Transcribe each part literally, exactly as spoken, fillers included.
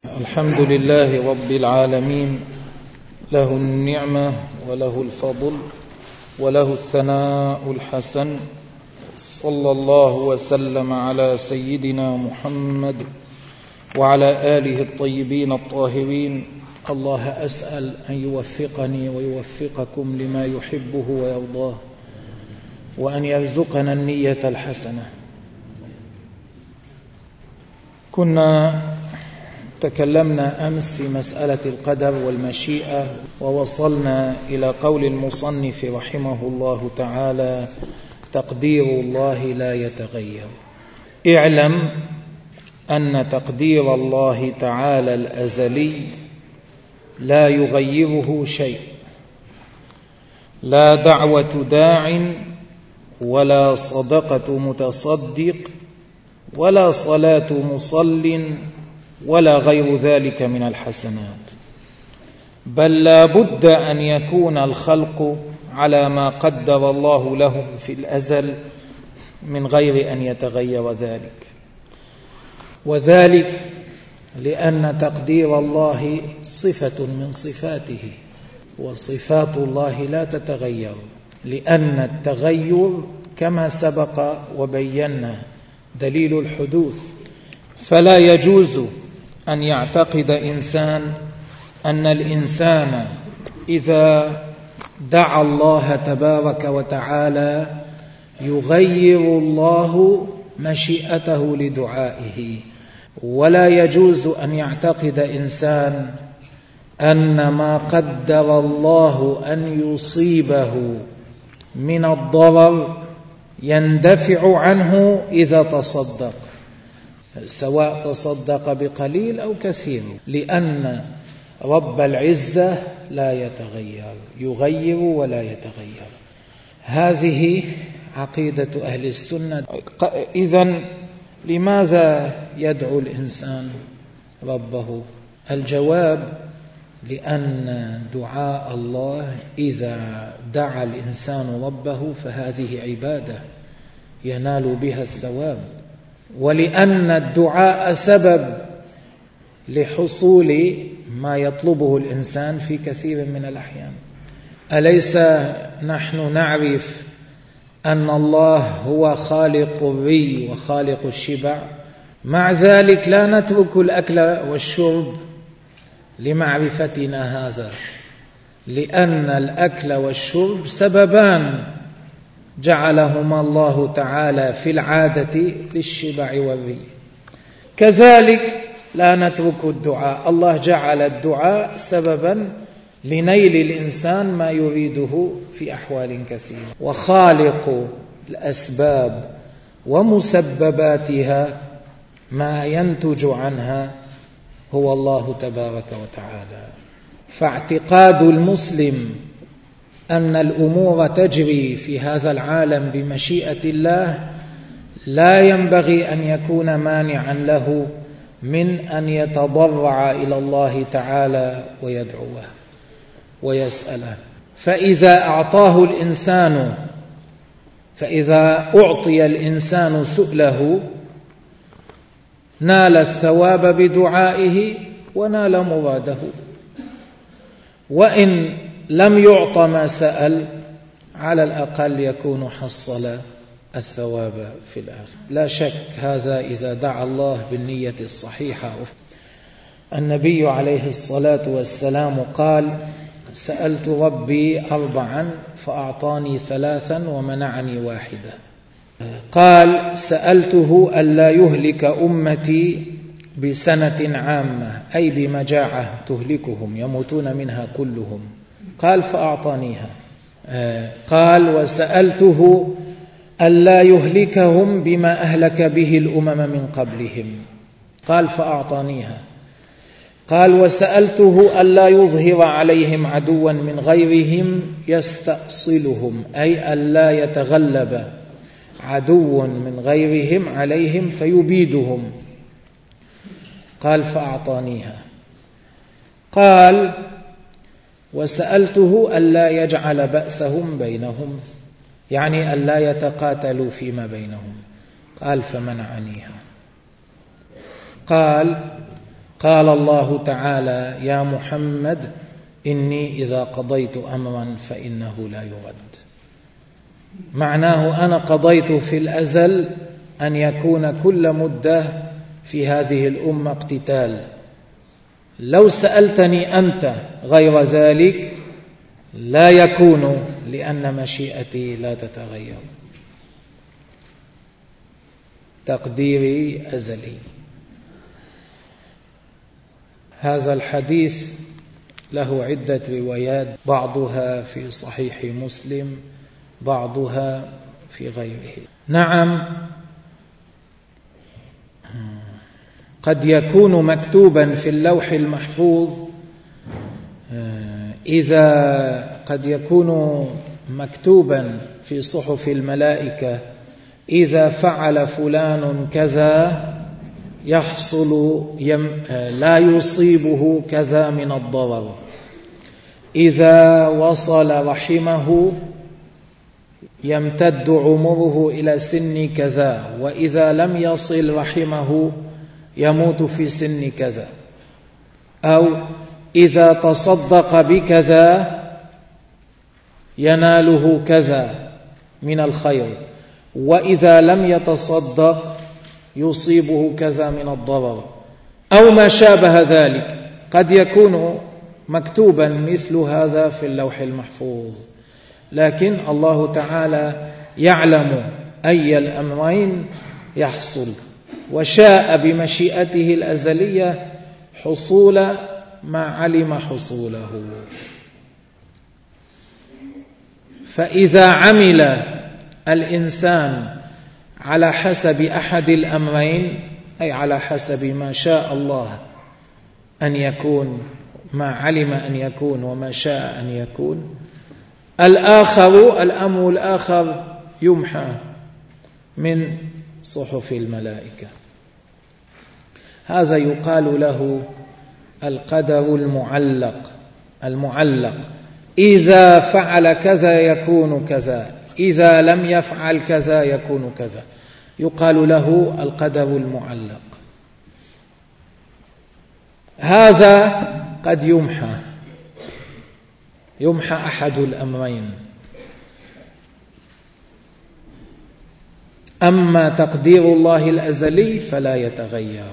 الحمد لله رب العالمين، له النعمة وله الفضل وله الثناء الحسن. صلى الله وسلم على سيدنا محمد وعلى آله الطيبين الطاهرين. الله أسأل أن يوفقني ويوفقكم لما يحبه ويرضاه، وأن يرزقنا النية الحسنة. كنا تكلمنا أمس في مسألة القدر والمشيئة، ووصلنا إلى قول المصنف رحمه الله تعالى: تقدير الله لا يتغير. اعلم أن تقدير الله تعالى الأزلي لا يغيره شيء، لا دعوة داع ولا صدقة متصدق ولا صلاة مصل ولا غير ذلك من الحسنات، بل لا بد أن يكون الخلق على ما قدر الله لهم في الأزل من غير أن يتغير ذلك. وذلك لأن تقدير الله صفة من صفاته، وصفات الله لا تتغير، لأن التغير كما سبق وبينا دليل الحدوث. فلا يجوز أن يعتقد إنسان أن الإنسان إذا دعا الله تبارك وتعالى يغير الله مشيئته لدعائه، ولا يجوز أن يعتقد إنسان أن ما قدر الله أن يصيبه من الضرر يندفع عنه إذا تصدق، سواء تصدق بقليل أو كثير، لأن رب العزة لا يتغير، يغير ولا يتغير. هذه عقيدة أهل السنة. إذن لماذا يدعو الإنسان ربه؟ الجواب: لأن دعاء الله إذا دعا الإنسان ربه فهذه عبادة ينال بها الثواب، ولأن الدعاء سبب لحصول ما يطلبه الإنسان في كثير من الأحيان. أليس نحن نعرف أن الله هو خالق الري وخالق الشبع؟ مع ذلك لا نترك الأكل والشرب لمعرفتنا هذا، لأن الأكل والشرب سببان جعلهما الله تعالى في العادة للشبع والري. كذلك لا نترك الدعاء، الله جعل الدعاء سببا لنيل الإنسان ما يريده في أحوال كثيرة. وخالق الأسباب ومسبباتها ما ينتج عنها هو الله تبارك وتعالى. فاعتقاد المسلم أن الأمور تجري في هذا العالم بمشيئة الله لا ينبغي أن يكون مانعا له من أن يتضرع إلى الله تعالى ويدعوه ويسأله. فإذا أعطاه الإنسان فإذا أعطي الإنسان سؤله نال الثواب بدعائه ونال مراده، وإن لم يعط ما سأل على الأقل يكون حصل الثواب في الآخر. لا شك هذا إذا دعا الله بالنية الصحيحة. النبي عليه الصلاة والسلام قال: سألت ربي أربعا فأعطاني ثلاثا ومنعني واحدة. قال: سألته ألا يهلك أمتي بسنة عامة، أي بمجاعة تهلكهم يموتون منها كلهم. قال: فأعطانيها. قال: وسألته ألا يهلكهم بما أهلك به الأمم من قبلهم. قال: فأعطانيها. قال: وسألته ألا يظهر عليهم عدوا من غيرهم يستأصلهم، أي ألا يتغلب عدو من غيرهم عليهم فيبيدهم. قال: فأعطانيها. قال: وسألته ألا يجعل بأسهم بينهم، يعني ألا يتقاتلوا فيما بينهم. قال: فمنعنيها. قال: قال الله تعالى: يا محمد إني إذا قضيت أمرا فإنه لا يرد. معناه أنا قضيت في الأزل أن يكون كل مدة في هذه الأمة اقتتال. لو سألتني أنت غير ذلك لا يكون، لأن مشيئتي لا تتغير، تقديري أزلي. هذا الحديث له عدة روايات، بعضها في صحيح مسلم، بعضها في غيره. نعم، قد يكون مكتوبا في اللوح المحفوظ، إذا قد يكون مكتوبا في صحف الملائكة: إذا فعل فلان كذا يحصل يم لا يصيبه كذا من الضرر، إذا وصل رحمه يمتد عمره إلى سن كذا، وإذا لم يصل رحمه يموت في سن كذا، أو إذا تصدق بكذا يناله كذا من الخير، وإذا لم يتصدق يصيبه كذا من الضرر، أو ما شابه ذلك. قد يكون مكتوبا مثل هذا في اللوح المحفوظ، لكن الله تعالى يعلم أي الأمرين يحصل، وشاء بمشيئته الأزلية حصول ما علم حصوله. فإذا عمل الإنسان على حسب أحد الأمرين، أي على حسب ما شاء الله أن يكون، ما علم أن يكون وما شاء أن يكون، الآخر الأمر الآخر يمحى من صحف الملائكة. هذا يقال له القدر المعلق. المعلق إذا فعل كذا يكون كذا، إذا لم يفعل كذا يكون كذا، يقال له القدر المعلق. هذا قد يمحى يمحى أحد الأمرين. أما تقدير الله الأزلي فلا يتغير.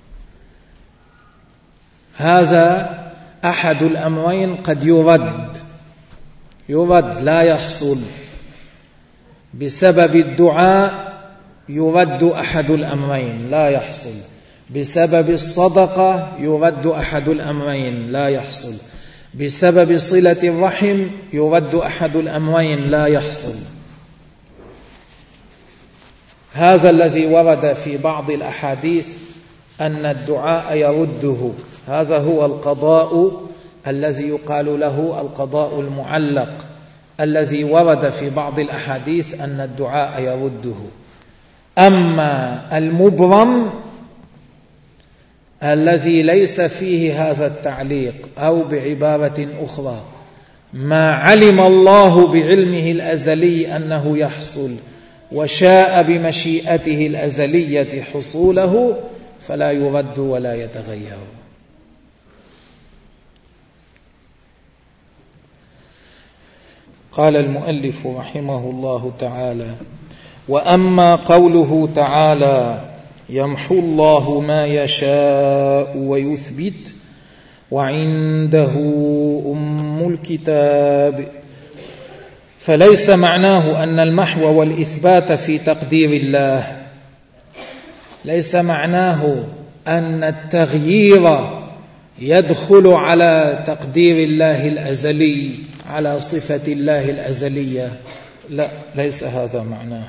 هذا أحد الأمرين قد يرد يرد لا يحصل بسبب الدعاء، يرد أحد الأمرين لا يحصل بسبب الصدقة، يرد أحد الأمرين لا يحصل بسبب صلة الرحم، يرد أحد الأمرين لا يحصل. هذا الذي ورد في بعض الأحاديث أن الدعاء يرده، هذا هو القضاء الذي يقال له القضاء المعلق، الذي ورد في بعض الأحاديث أن الدعاء يرده. أما المبرم الذي ليس فيه هذا التعليق، أو بعبارة أخرى ما علم الله بعلمه الأزلي أنه يحصل وشاء بمشيئته الأزلية حصوله، فلا يرد ولا يتغير. قال المؤلف رحمه الله تعالى: وأما قوله تعالى: يمحو الله ما يشاء ويثبت وعنده أم الكتاب، فليس معناه أن المحو والإثبات في تقدير الله، ليس معناه أن التغيير يدخل على تقدير الله الأزلي، على صفة الله الأزلية، لا، ليس هذا معناه.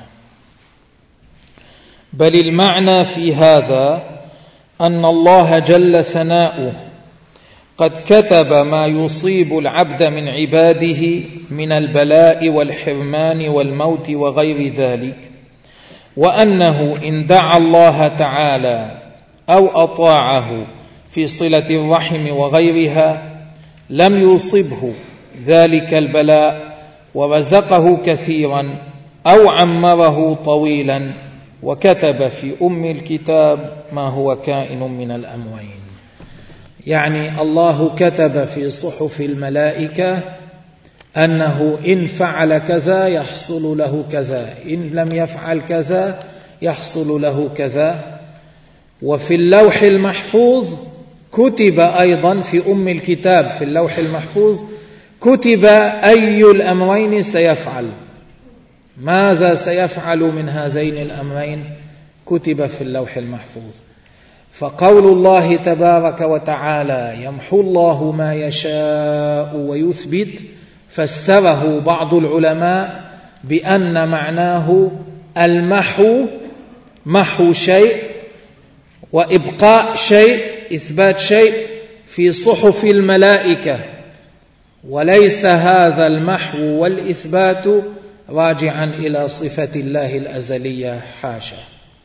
بل المعنى في هذا أن الله جل ثناؤه قد كتب ما يصيب العبد من عباده من البلاء والحرمان والموت وغير ذلك، وأنه إن دعا الله تعالى أو أطاعه في صلة الرحم وغيرها لم يصبه ذلك البلاء ورزقه كثيرا أو عمره طويلا، وكتب في أم الكتاب ما هو كائن من الأمرين. يعني الله كتب في صحف الملائكة أنه إن فعل كذا يحصل له كذا، إن لم يفعل كذا يحصل له كذا. وفي اللوح المحفوظ كتب أيضا في أم الكتاب، في اللوح المحفوظ كتب أي الأمرين سيفعل، ماذا سيفعل من هذين الأمرين كتب في اللوح المحفوظ. فقول الله تبارك وتعالى يمحو الله ما يشاء ويثبت، فسره بعض العلماء بأن معناه المحو، محو شيء وإبقاء شيء، إثبات شيء في صحف الملائكة، وليس هذا المحو والإثبات راجعا إلى صفة الله الأزلية، حاشا.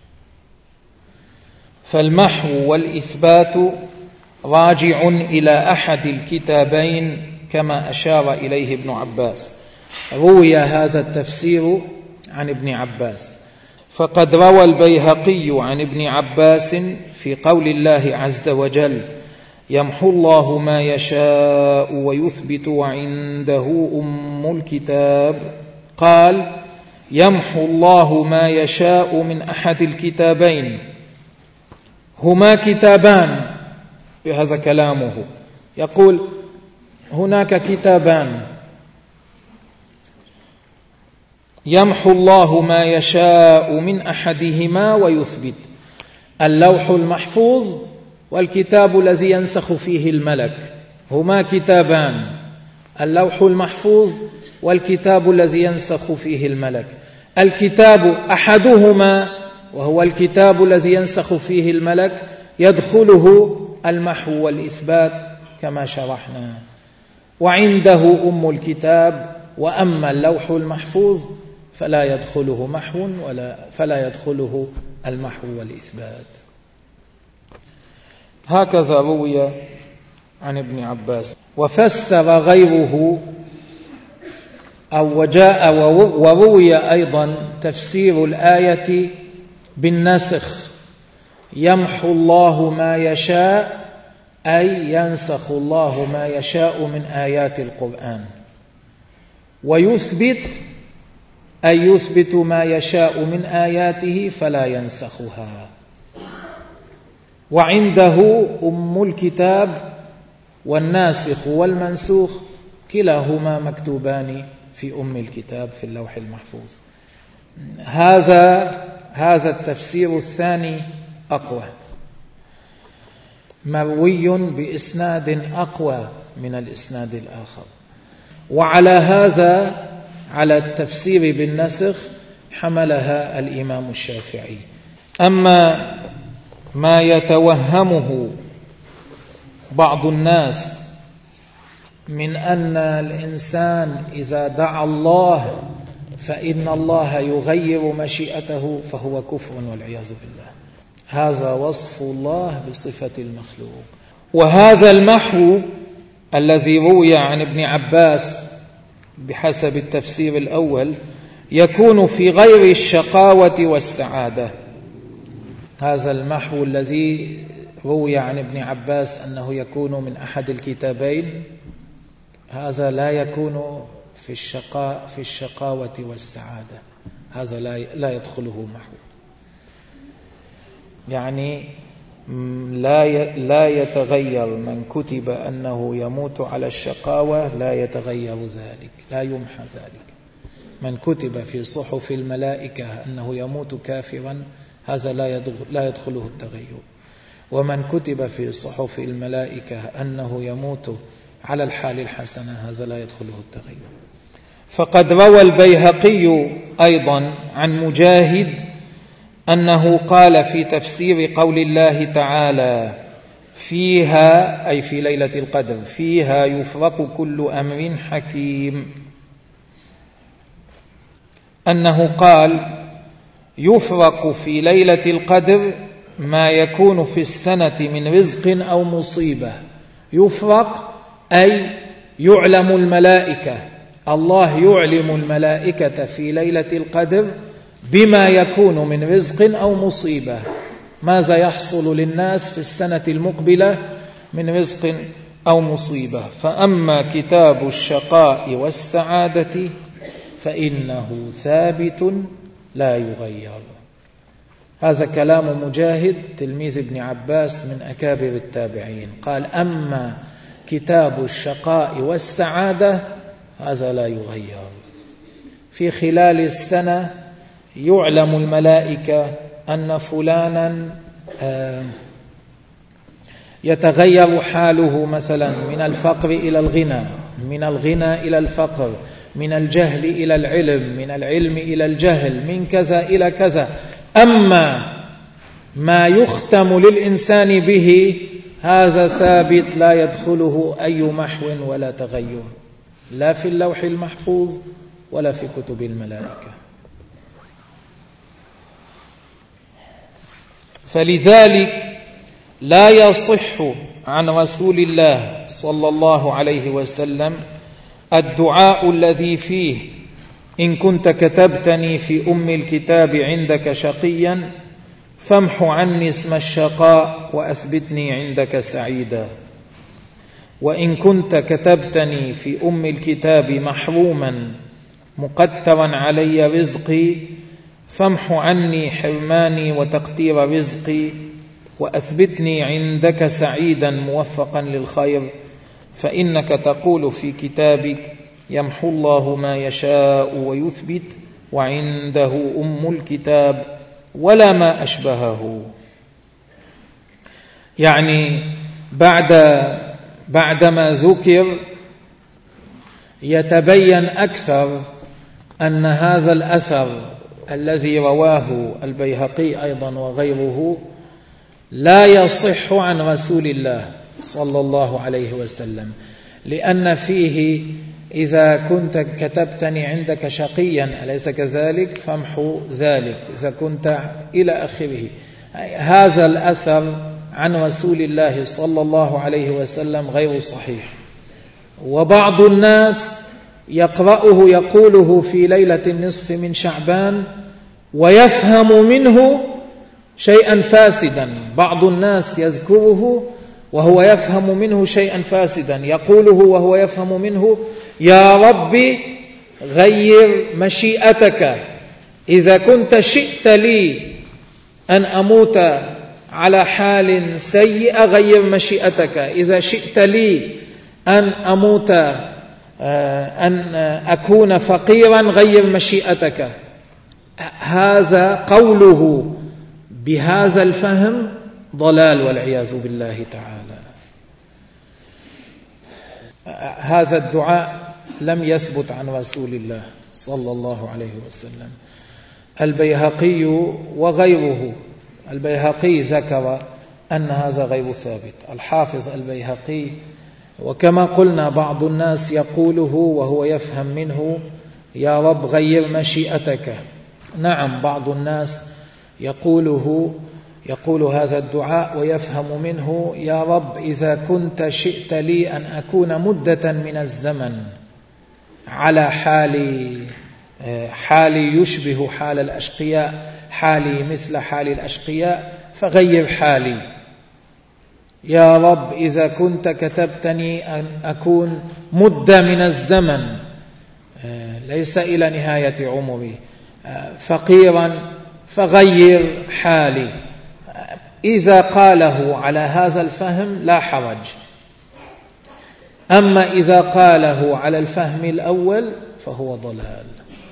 فالمحو والإثبات راجع إلى أحد الكتابين كما أشار إليه ابن عباس. روي هذا التفسير عن ابن عباس، فقد روى البيهقي عن ابن عباس في قول الله عز وجل يمحو الله ما يشاء ويثبت وعنده أم الكتاب، قال يمحو الله ما يشاء من أحد الكتابين، هما كتابان، بهذا كلامه يقول هناك كتابان، يمحو الله ما يشاء من أحدهما ويثبت، اللوح المحفوظ والكتاب الذي ينسخ فيه الملك، هما كتابان، اللوح المحفوظ والكتاب الذي ينسخ فيه الملك. الكتاب أحدهما وهو الكتاب الذي ينسخ فيه الملك يدخله المحو والإثبات كما شرحنا، وعنده أم الكتاب، وأما اللوح المحفوظ فلا يدخله محو ولا فلا يدخله المحو والإثبات. هكذا روي عن ابن عباس. وفسر غيره أو وجاء وروي أيضا تفسير الآية بالنسخ، يمحو الله ما يشاء أي ينسخ الله ما يشاء من آيات القرآن، ويثبت أي يثبت ما يشاء من آياته فلا ينسخها، وعنده أم الكتاب، والناسخ والمنسوخ كلاهما مكتوبان في أم الكتاب في اللوح المحفوظ. هذا هذا التفسير الثاني أقوى، مروي بإسناد أقوى من الإسناد الآخر. وعلى هذا، على التفسير بالنسخ، حملها الإمام الشافعي. أما ما يتوهمه بعض الناس من أن الإنسان إذا دعا الله فإن الله يغير مشيئته فهو كفر والعياذ بالله، هذا وصف الله بصفة المخلوق. وهذا المحو الذي روي عن ابن عباس بحسب التفسير الأول يكون في غير الشقاوة والسعادة. هذا المحو الذي روي عن ابن عباس أنه يكون من أحد الكتابين، هذا لا يكون في الشقاء في الشقاوة والسعادة، هذا لا لا يدخله محو، يعني لا لا يتغير. من كتب أنه يموت على الشقاوة لا يتغير ذلك، لا يمحى ذلك. من كتب في صحف الملائكة أنه يموت كافرا هذا لا يدخله التغير. ومن كتب في صحف الملائكة أنه يموت على الحال الحسنة هذا لا يدخله التغير. فقد روى البيهقي أيضا عن مجاهد أنه قال في تفسير قول الله تعالى فيها، أي في ليلة القدر، فيها يفرق كل أمر حكيم، أنه قال يفرق في ليلة القدر ما يكون في السنة من رزق أو مصيبة. يفرق أي يعلم الملائكة، الله يعلم الملائكة في ليلة القدر بما يكون من رزق أو مصيبة، ماذا يحصل للناس في السنة المقبلة من رزق أو مصيبة. فأما كتاب الشقاء والسعادة فإنه ثابت لا يغير. هذا كلام مجاهد تلميذ ابن عباس من أكابر التابعين، قال أما كتاب الشقاء والسعادة هذا لا يغير. في خلال السنة يعلم الملائكة أن فلانا يتغير حاله مثلا من الفقر إلى الغنى، من الغنى إلى الفقر، من الجهل إلى العلم، من العلم إلى الجهل، من كذا إلى كذا. أما ما يختم للإنسان به هذا ثابت لا يدخله أي محو ولا تغير، لا في اللوح المحفوظ ولا في كتب الملائكة. فلذلك لا يصح عن رسول الله صلى الله عليه وسلم الدعاء الذي فيه إن كنت كتبتني في أم الكتاب عندك شقيا فامح عني اسم الشقاء وأثبتني عندك سعيدا، وإن كنت كتبتني في أم الكتاب محروما مقترا علي رزقي فامح عني حرماني وتقتير رزقي وأثبتني عندك سعيدا موفقا للخير، فإنك تقول في كتابك يمحو الله ما يشاء ويثبت وعنده أم الكتاب ولا ما أشبهه. يعني بعد بعدما ذكر يتبين أكثر أن هذا الأثر الذي رواه البيهقي أيضا وغيره لا يصح عن رسول الله صلى الله عليه وسلم، لأن فيه إذا كنت كتبتني عندك شقيا أليس كذلك فامحو ذلك، إذا كنت إلى آخره. هذا الأثر عن رسول الله صلى الله عليه وسلم غير صحيح. وبعض الناس يقرأه يقوله في ليلة النصف من شعبان ويفهم منه شيئا فاسدا، بعض الناس يذكره وهو يفهم منه شيئا فاسدا، يقوله وهو يفهم منه يا ربي غير مشيئتك، إذا كنت شئت لي أن أموت على حال سيئة غير مشيئتك، إذا شئت لي أن أموت أن أكون فقيرا غير مشيئتك. هذا قوله بهذا الفهم ضلال والعياذ بالله تعالى. هذا الدعاء لم يثبت عن رسول الله صلى الله عليه وسلم. البيهقي وغيره، البيهقي ذكر أن هذا غير ثابت، الحافظ البيهقي، وكما قلنا بعض الناس يقوله وهو يفهم منه يا رب غير مشيئتك. نعم بعض الناس يقوله يقول هذا الدعاء ويفهم منه يا رب إذا كنت شئت لي أن أكون مدة من الزمن على حالي حالي يشبه حال الأشقياء، حالي مثل حال الأشقياء فغير حالي. يا رب إذا كنت كتبتني أن أكون مدة من الزمن ليس إلى نهاية عمري فقيرا فغير حالي. إذا قاله على هذا الفهم لا حرج، أما إذا قاله على الفهم الأول فهو ضلال.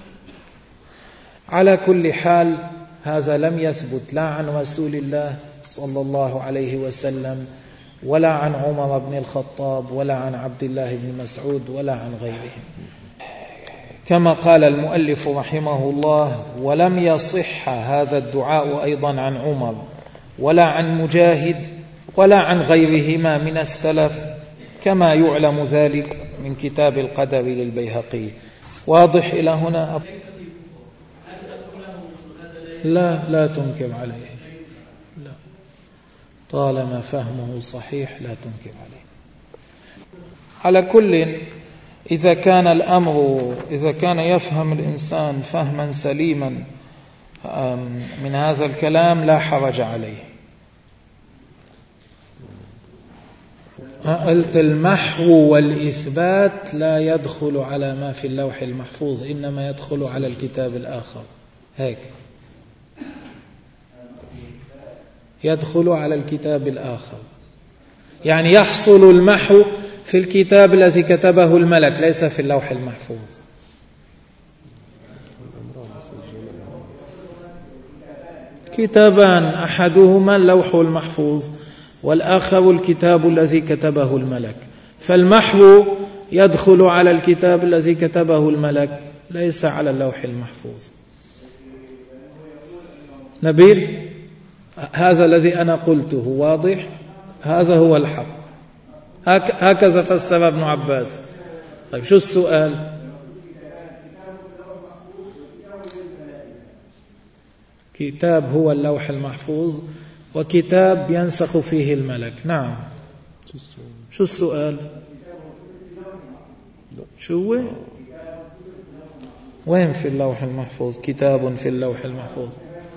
على كل حال هذا لم يثبت لا عن رسول الله صلى الله عليه وسلم ولا عن عمر بن الخطاب ولا عن عبد الله بن مسعود ولا عن غيرهم. كما قال المؤلف رحمه الله ولم يصح هذا الدعاء أيضا عن عمر ولا عن مجاهد ولا عن غيرهما من السلف، كما يعلم ذلك من كتاب القدر للبيهقي. واضح إلى هنا؟ لا لا تنكر عليه، لا، طالما فهمه صحيح لا تنكر عليه. على كل، إذا كان الأمر إذا كان يفهم الإنسان فهما سليما من هذا الكلام لا حرج عليه. قلت المحو والإثبات لا يدخل على ما في اللوح المحفوظ، إنما يدخل على الكتاب الآخر. هيك يدخل على الكتاب الآخر، يعني يحصل المحو في الكتاب الذي كتبه الملك، ليس في اللوح المحفوظ. كتابان، أحدهما اللوح المحفوظ والآخر الكتاب الذي كتبه الملك، فالمحو يدخل على الكتاب الذي كتبه الملك، ليس على اللوح المحفوظ. نبيل، هذا الذي أنا قلته واضح؟ هذا هو الحق، هكذا فسر ابن عباس. طيب شو السؤال؟ كتاب هو اللوح المحفوظ، وكتاب ينسخ فيه الملك. نعم. شو السؤال؟ شو هو؟ وين في اللوح المحفوظ كتاب في اللوح المحفوظ؟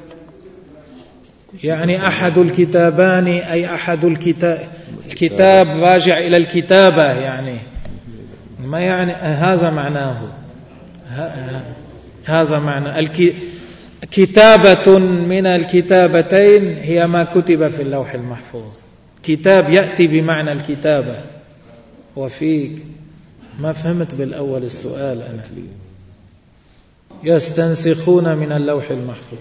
يعني أحد الكتابان، أي أحد الكتاب، الكتاب راجع إلى الكتابة، يعني ما يعني هذا معناه، هذا معنى الك... كتابة من الكتابتين هي ما كتب في اللوح المحفوظ. كتاب يأتي بمعنى الكتابة. وفيك ما فهمت بالأول السؤال أنا. يستنسخون من اللوح المحفوظ،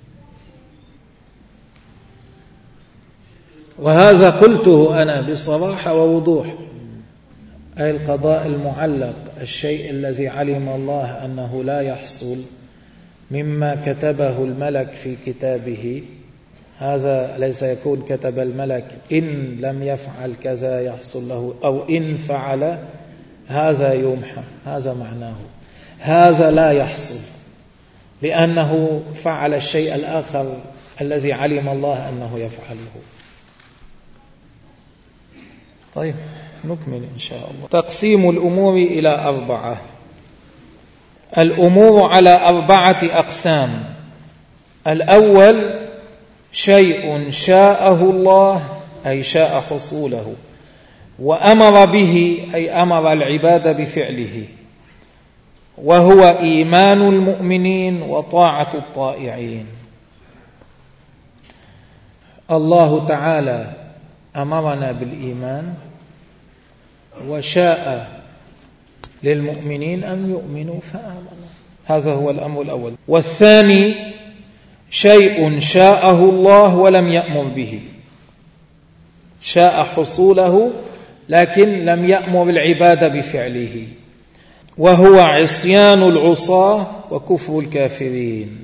وهذا قلته أنا بصراحة ووضوح، أي القضاء المعلق، الشيء الذي علم الله أنه لا يحصل مما كتبه الملك في كتابه، هذا ليس يكون كتب الملك إن لم يفعل كذا يحصل له، أو إن فعل هذا يمحى، هذا معناه. هذا لا يحصل لأنه فعل الشيء الآخر الذي علم الله أنه يفعله. طيب نكمل إن شاء الله. تقسيم الأمور إلى أربعة. الأمور على أربعة أقسام. الأول شيء شاءه الله، أي شاء حصوله، وأمر به، أي أمر العباد بفعله، وهو إيمان المؤمنين وطاعة الطائعين. الله تعالى أمرنا بالإيمان، وشاء للمؤمنين أن يؤمنوا فآمنوا، هذا هو الأمر الأول. والثاني شيء شاءه الله ولم يأمر به، شاء حصوله لكن لم يأمر العباد بفعله، وهو عصيان العصاة وكفر الكافرين.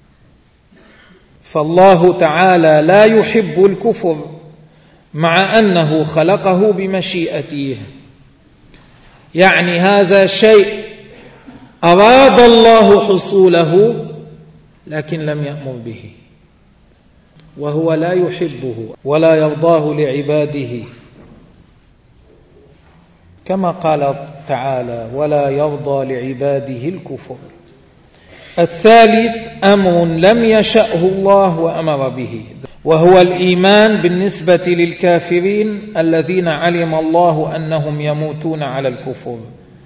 فالله تعالى لا يحب الكفر مع أنه خلقه بمشيئته، يعني هذا شيء أراد الله حصوله لكن لم يأمر به، وهو لا يحبه ولا يرضاه لعباده، كما قال تعالى: ولا يرضى لعباده الكفر. الثالث أمر لم يشأه الله وأمر به، وهو الإيمان بالنسبة للكافرين الذين علم الله أنهم يموتون على الكفر.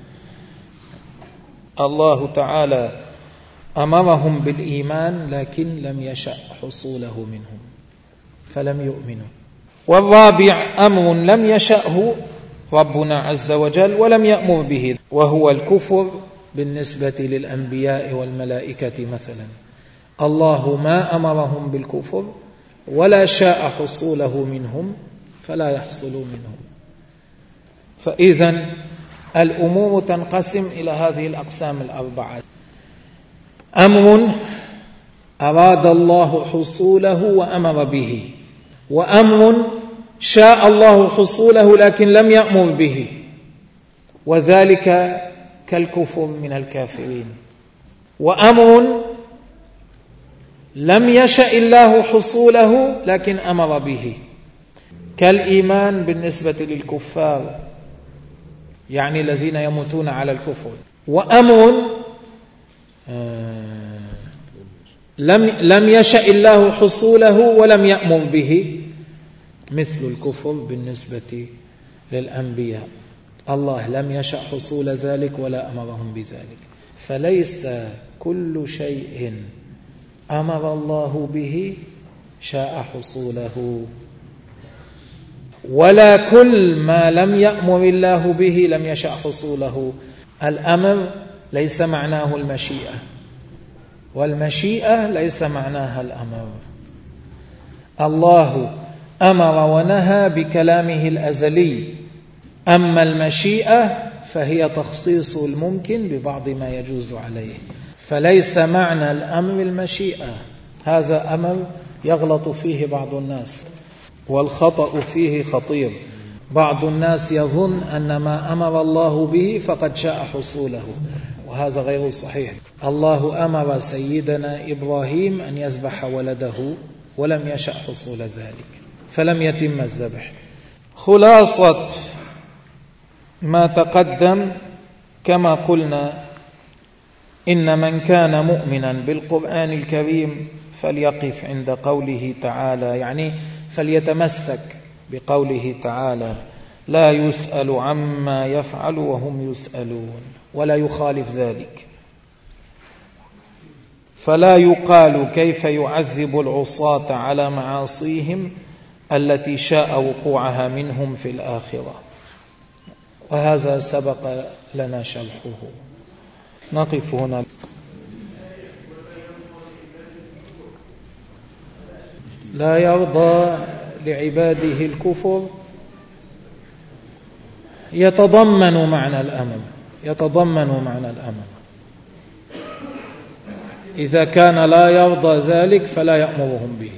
الله تعالى أمرهم بالإيمان لكن لم يشأ حصوله منهم فلم يؤمنوا. والرابع أمر لم يشأه ربنا عز وجل ولم يأمر به، وهو الكفر بالنسبة للأنبياء والملائكة مثلا. الله ما أمرهم بالكفر ولا شاء حصوله منهم فلا يحصل منهم. فإذن الأمور تنقسم إلى هذه الأقسام الأربعة: أمر أراد الله حصوله وأمر به، وأمر شاء الله حصوله لكن لم يأمر به، وذلك كالكفر من الكافرين. وأمر لم يشأ الله حصوله لكن أمر به، كالإيمان بالنسبة للكفار، يعني الذين يموتون على الكفر. وأمر لم لم يشأ الله حصوله ولم يأمر به، مثل الكفر بالنسبة للأنبياء، الله لم يشأ حصول ذلك ولا أمرهم بذلك. فليس كل شيء أمر الله به شاء حصوله، ولا كل ما لم يأمر الله به لم يشأ حصوله. الأمر ليس معناه المشيئة، والمشيئة ليس معناها الأمر. الله أمر ونهى بكلامه الأزلي، أما المشيئة فهي تخصيص الممكن ببعض ما يجوز عليه. فليس معنى الأمر المشيئة، هذا أمر يغلط فيه بعض الناس، والخطأ فيه خطير. بعض الناس يظن أن ما أمر الله به فقد شاء حصوله، وهذا غير صحيح. الله أمر سيدنا إبراهيم أن يذبح ولده ولم يشأ حصول ذلك، فلم يتم الذبح. خلاصة ما تقدم كما قلنا، إن من كان مؤمنا بالقرآن الكريم فليقف عند قوله تعالى، يعني فليتمسك بقوله تعالى: لا يسأل عما يفعل وهم يسألون، ولا يخالف ذلك. فلا يقال كيف يعذب العصاة على معاصيهم التي شاء وقوعها منهم في الآخرة، وهذا سبق لنا شرحه. نقف هنا. لا يرضى لعباده الكفر يتضمن معنى الأمر، يتضمن معنى الأمر. إذا كان لا يرضى ذلك فلا يأمرهم به.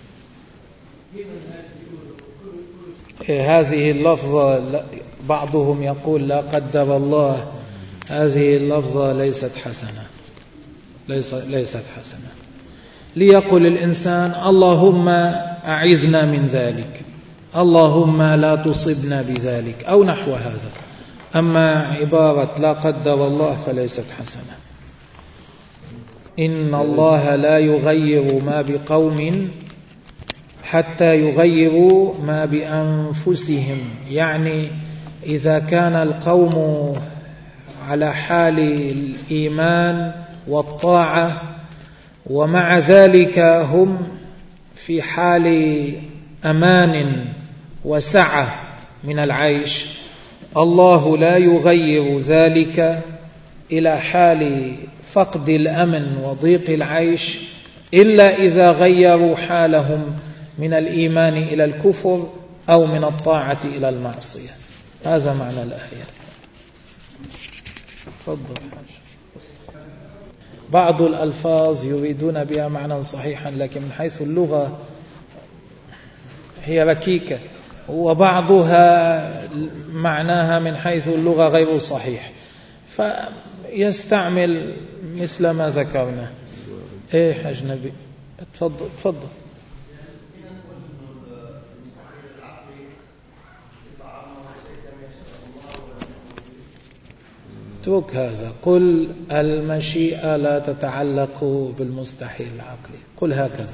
هذه اللفظة بعضهم يقول لا قدر الله، هذه اللفظة ليست حسنة، ليست حسنة. ليقل الإنسان اللهم أعذنا من ذلك، اللهم لا تصبنا بذلك، أو نحو هذا. أما عبارة لا قدر الله فليست حسنة. إن الله لا يغير ما بقوم حتى يغيروا ما بأنفسهم، يعني إذا كان القوم على حال الإيمان والطاعة ومع ذلك هم في حال أمان وسعة من العيش، الله لا يغير ذلك إلى حال فقد الأمن وضيق العيش إلا إذا غيروا حالهم من الإيمان إلى الكفر أو من الطاعة إلى المعصية. هذا معنى الآية. تفضل حاجة. بعض الألفاظ يريدون بها معنى صحيحا، لكن من حيث اللغة هي ركيكة، وبعضها معناها من حيث اللغة غير صحيح، فيستعمل مثل ما ذكرنا. ايه أجنبي، تفضل تفضل. اترك هذا، قل المشيئة لا تتعلق بالمستحيل العقلي، قل هكذا.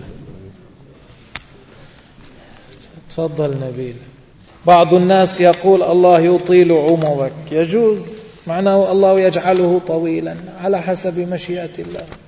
تفضل نبيل. بعض الناس يقول الله يطيل عمرك، يجوز، معناه الله يجعله طويلا على حسب مشيئة الله.